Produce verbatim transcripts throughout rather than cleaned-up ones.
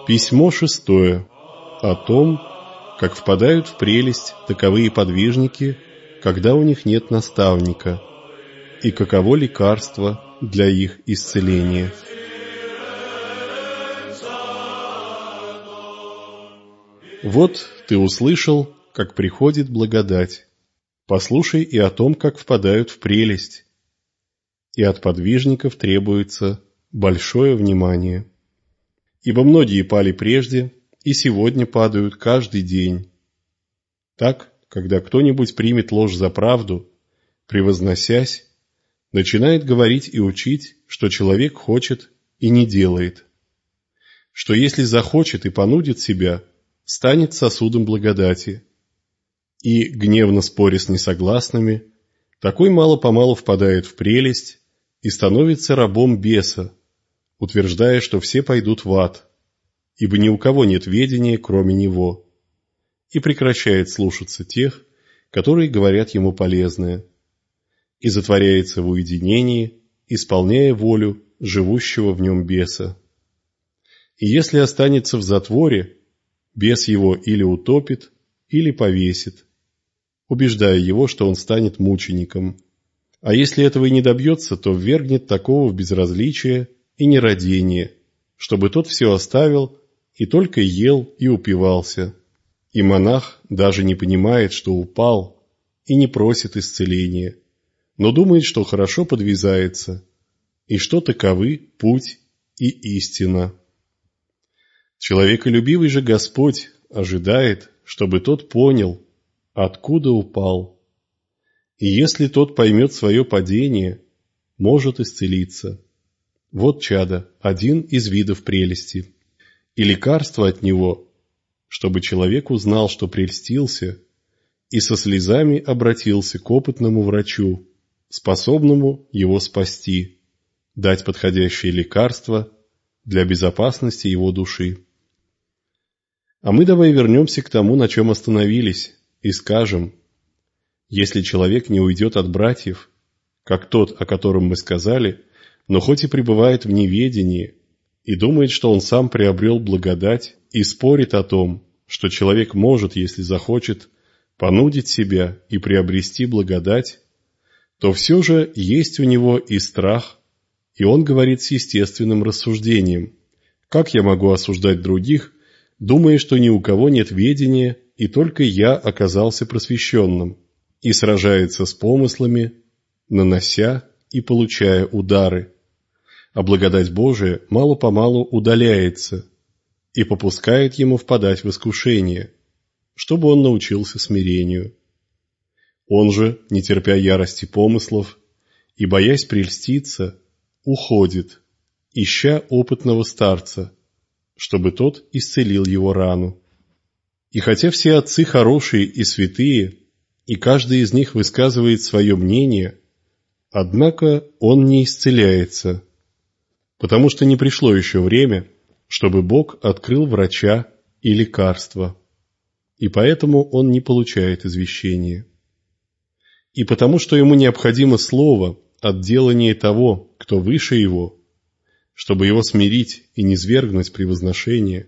Письмо шестое. О том, как впадают в прелесть таковые подвижники, когда у них нет наставника, и каково лекарство для их исцеления. Вот ты услышал, как приходит благодать. Послушай и о том, как впадают в прелесть. И от подвижников требуется большое внимание. Ибо многие пали прежде, и сегодня падают каждый день. Так, когда кто-нибудь примет ложь за правду, превозносясь, начинает говорить и учить, что человек хочет и не делает, что если захочет и понудит себя, станет сосудом благодати, и, гневно споря с несогласными, такой мало-помалу впадает в прелесть и становится рабом беса, утверждая, что все пойдут в ад, ибо ни у кого нет ведения, кроме него, и прекращает слушаться тех, которые говорят ему полезное, и затворяется в уединении, исполняя волю живущего в нем беса. И если останется в затворе, бес его или утопит, или повесит, убеждая его, что он станет мучеником. А если этого и не добьется, то ввергнет такого в безразличие и нерадение, чтобы тот все оставил и только ел и упивался. И монах даже не понимает, что упал, и не просит исцеления, но думает, что хорошо подвязается, и что таковы путь и истина. Человеколюбивый же Господь ожидает, чтобы тот понял, откуда упал, и если тот поймет свое падение, может исцелиться. Вот, чадо, один из видов прелести. И лекарство от него, чтобы человек узнал, что прельстился, и со слезами обратился к опытному врачу, способному его спасти, дать подходящее лекарство для безопасности его души. А мы давай вернемся к тому, на чем остановились, и скажем: если человек не уйдет от братьев, как тот, о котором мы сказали, но хоть и пребывает в неведении, и думает, что он сам приобрел благодать, и спорит о том, что человек может, если захочет, понудить себя и приобрести благодать, то все же есть у него и страх, и он говорит с естественным рассуждением: как я могу осуждать других, думая, что ни у кого нет ведения, и только я оказался просвещенным, и сражается с помыслами, нанося и получая удары. А благодать Божия мало-помалу удаляется и попускает ему впадать в искушение, чтобы он научился смирению. Он же, не терпя ярости помыслов и боясь прельститься, уходит, ища опытного старца, чтобы тот исцелил его рану. И хотя все отцы хорошие и святые, и каждый из них высказывает свое мнение, однако он не исцеляется, потому что не пришло еще время, чтобы Бог открыл врача и лекарство, и поэтому он не получает извещения. И потому что ему необходимо слово от делания того, кто выше его, чтобы его смирить и низвергнуть превозношение,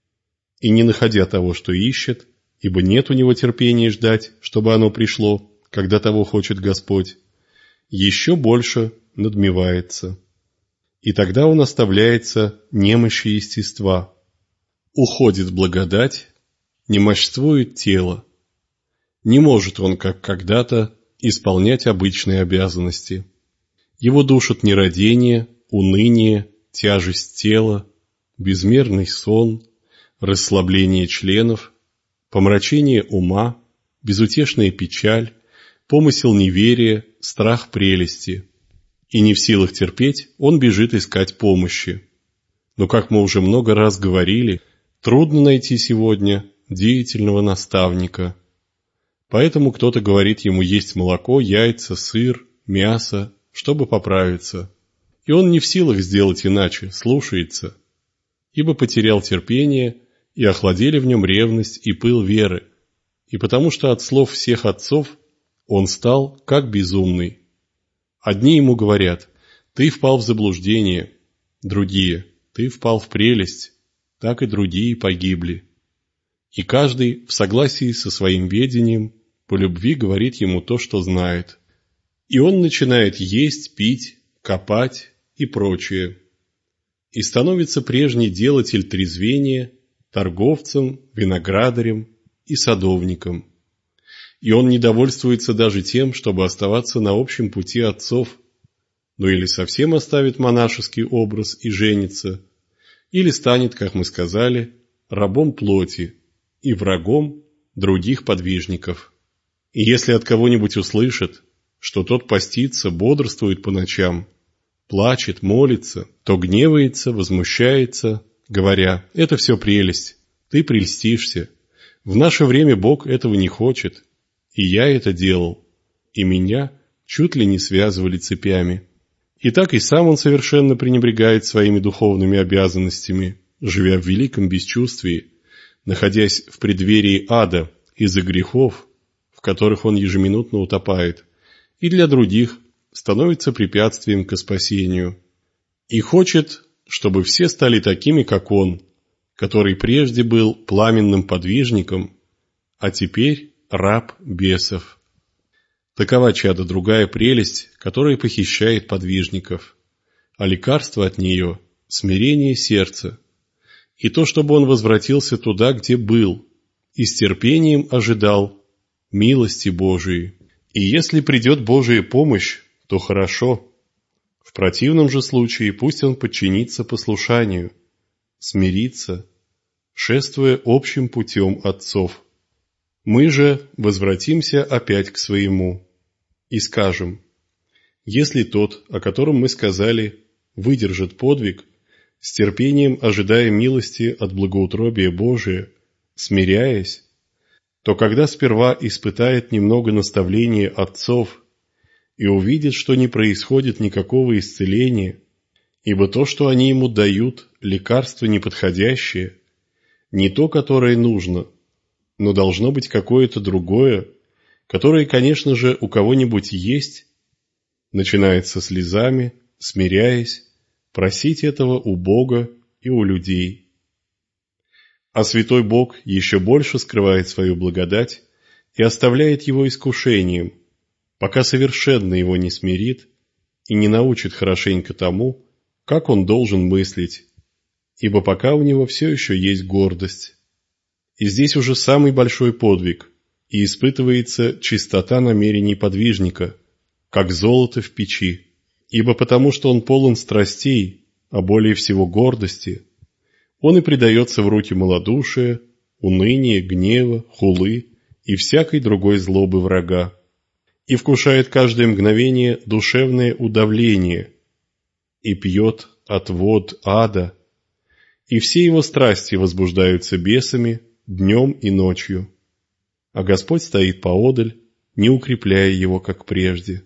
и не находя того, что ищет, ибо нет у него терпения ждать, чтобы оно пришло, когда того хочет Господь, еще больше надмевается. И тогда он оставляется немощи естества. Уходит благодать, немощствует тело. Не может он, как когда-то, исполнять обычные обязанности. Его душат нерадение, уныние, тяжесть тела, безмерный сон, расслабление членов, помрачение ума, безутешная печаль, помысел неверия, страх прелести. И не в силах терпеть, он бежит искать помощи. Но, как мы уже много раз говорили, трудно найти сегодня деятельного наставника. Поэтому кто-то говорит ему есть молоко, яйца, сыр, мясо, чтобы поправиться. И он не в силах сделать иначе, слушается, ибо потерял терпение, и охладели в нем ревность и пыл веры, и потому что от слов всех отцов он стал как безумный. Одни ему говорят: ты впал в заблуждение, другие: ты впал в прелесть, так и другие погибли. И каждый в согласии со своим ведением по любви говорит ему то, что знает. И он начинает есть, пить, копать и прочее. И становится прежний делатель трезвения торговцем, виноградарем и садовником. И он не довольствуется даже тем, чтобы оставаться на общем пути отцов, но или совсем оставит монашеский образ и женится, или станет, как мы сказали, рабом плоти и врагом других подвижников. И если от кого-нибудь услышит, что тот постится, бодрствует по ночам, плачет, молится, то гневается, возмущается, говоря: «Это все прелесть, ты прельстишься. В наше время Бог этого не хочет, и я это делал, и меня чуть ли не связывали цепями». И так и сам он совершенно пренебрегает своими духовными обязанностями, живя в великом бесчувствии, находясь в преддверии ада из-за грехов, в которых он ежеминутно утопает, и для других становится препятствием к спасению. И хочет, чтобы все стали такими, как он, который прежде был пламенным подвижником, а теперь раб бесов. Такова, чадо, другая прелесть, которая похищает подвижников, а лекарство от нее – смирение сердца, и то, чтобы он возвратился туда, где был, и с терпением ожидал милости Божией. И если придет Божия помощь, то хорошо. В противном же случае пусть он подчинится послушанию, смирится, шествуя общим путем отцов. Мы же возвратимся опять к своему и скажем: если тот, о котором мы сказали, выдержит подвиг, с терпением ожидая милости от благоутробия Божия, смиряясь, то когда сперва испытает немного наставления отцов и увидит, что не происходит никакого исцеления, ибо то, что они ему дают, лекарство неподходящее, не то, которое нужно, но должно быть какое-то другое, которое, конечно же, у кого-нибудь есть, начинает со слезами, смиряясь, просить этого у Бога и у людей. А святой Бог еще больше скрывает свою благодать и оставляет его искушением, пока совершенно его не смирит и не научит хорошенько тому, как он должен мыслить, ибо пока у него все еще есть гордость. И здесь уже самый большой подвиг, и испытывается чистота намерений подвижника, как золото в печи, ибо потому что он полон страстей, а более всего гордости, он и предается в руки малодушия, уныния, гнева, хулы и всякой другой злобы врага, и вкушает каждое мгновение душевное удавление, и пьет от вод ада, и все его страсти возбуждаются бесами днем и ночью, а Господь стоит поодаль, не укрепляя его, как прежде.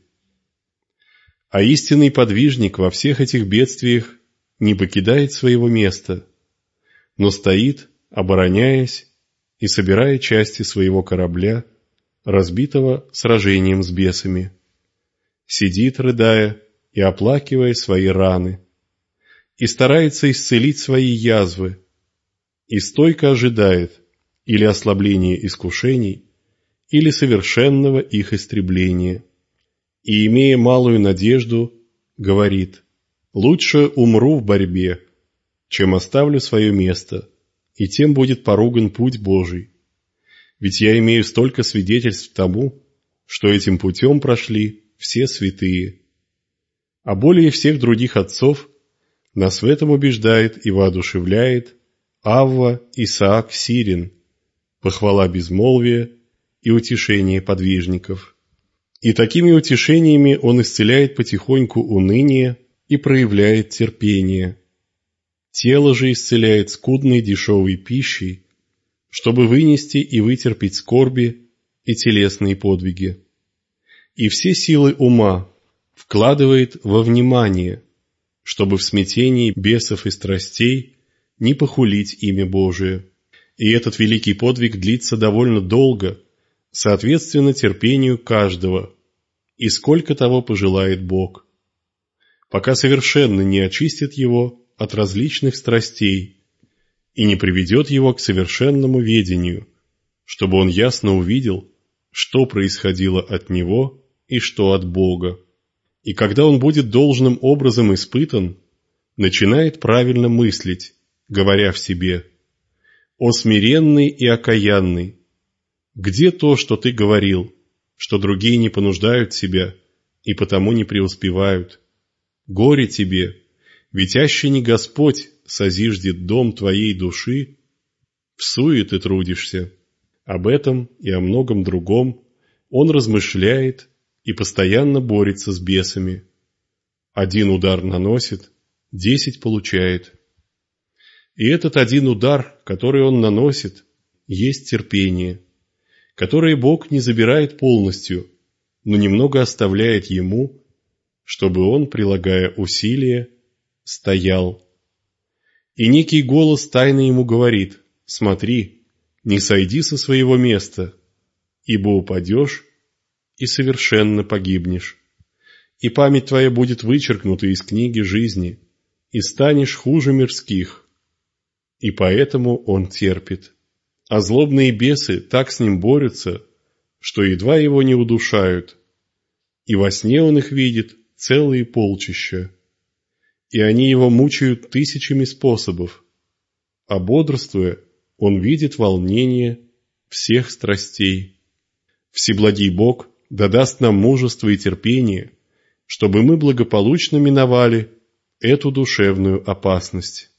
А истинный подвижник во всех этих бедствиях не покидает своего места, но стоит, обороняясь и собирая части своего корабля, разбитого сражением с бесами. Сидит, рыдая и оплакивая свои раны, и старается исцелить свои язвы, и стойко ожидает или ослабления искушений, или совершенного их истребления. И, имея малую надежду, говорит: «Лучше умру в борьбе, чем оставлю свое место, и тем будет поруган путь Божий. Ведь я имею столько свидетельств тому, что этим путем прошли все святые». А более всех других отцов нас в этом убеждает и воодушевляет Авва Исаак Сирин, похвала безмолвия и утешение подвижников. И такими утешениями он исцеляет потихоньку уныние и проявляет терпение. Тело же исцеляет скудной дешевой пищей, чтобы вынести и вытерпеть скорби и телесные подвиги. И все силы ума вкладывает во внимание, чтобы в смятении бесов и страстей не похулить имя Божие. И этот великий подвиг длится довольно долго, соответственно терпению каждого, и сколько того пожелает Бог, пока совершенно не очистит его от различных страстей и не приведет его к совершенному ведению, чтобы он ясно увидел, что происходило от него и что от Бога. И когда он будет должным образом испытан, начинает правильно мыслить, говоря в себе: «О смиренный и окаянный! Где то, что ты говорил, что другие не понуждают себя и потому не преуспевают? Горе тебе, ведь аще не Господь созиждет дом твоей души, всуе ты трудишься». Об этом и о многом другом он размышляет и постоянно борется с бесами. Один удар наносит, десять получает. И этот один удар, который он наносит, есть терпение, которое Бог не забирает полностью, но немного оставляет ему, чтобы он, прилагая усилия, стоял. И некий голос тайно ему говорит: «Смотри, не сойди со своего места, ибо упадешь и совершенно погибнешь, и память твоя будет вычеркнута из книги жизни, и станешь хуже мирских». И поэтому он терпит. А злобные бесы так с ним борются, что едва его не удушают, и во сне он их видит целые полчища, и они его мучают тысячами способов, а бодрствуя, он видит волнение всех страстей. Всеблагий Бог да даст нам мужество и терпение, чтобы мы благополучно миновали эту душевную опасность.